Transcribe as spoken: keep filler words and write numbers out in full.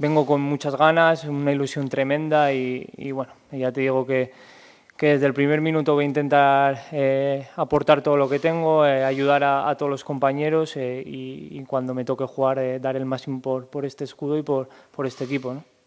vengo con muchas ganas, una ilusión tremenda y, y bueno, ya te digo que, que desde el primer minuto voy a intentar eh, aportar todo lo que tengo, eh, ayudar a, a todos los compañeros eh, y, y cuando me toque jugar eh, dar el máximo por, por este escudo y por, por este equipo, ¿no?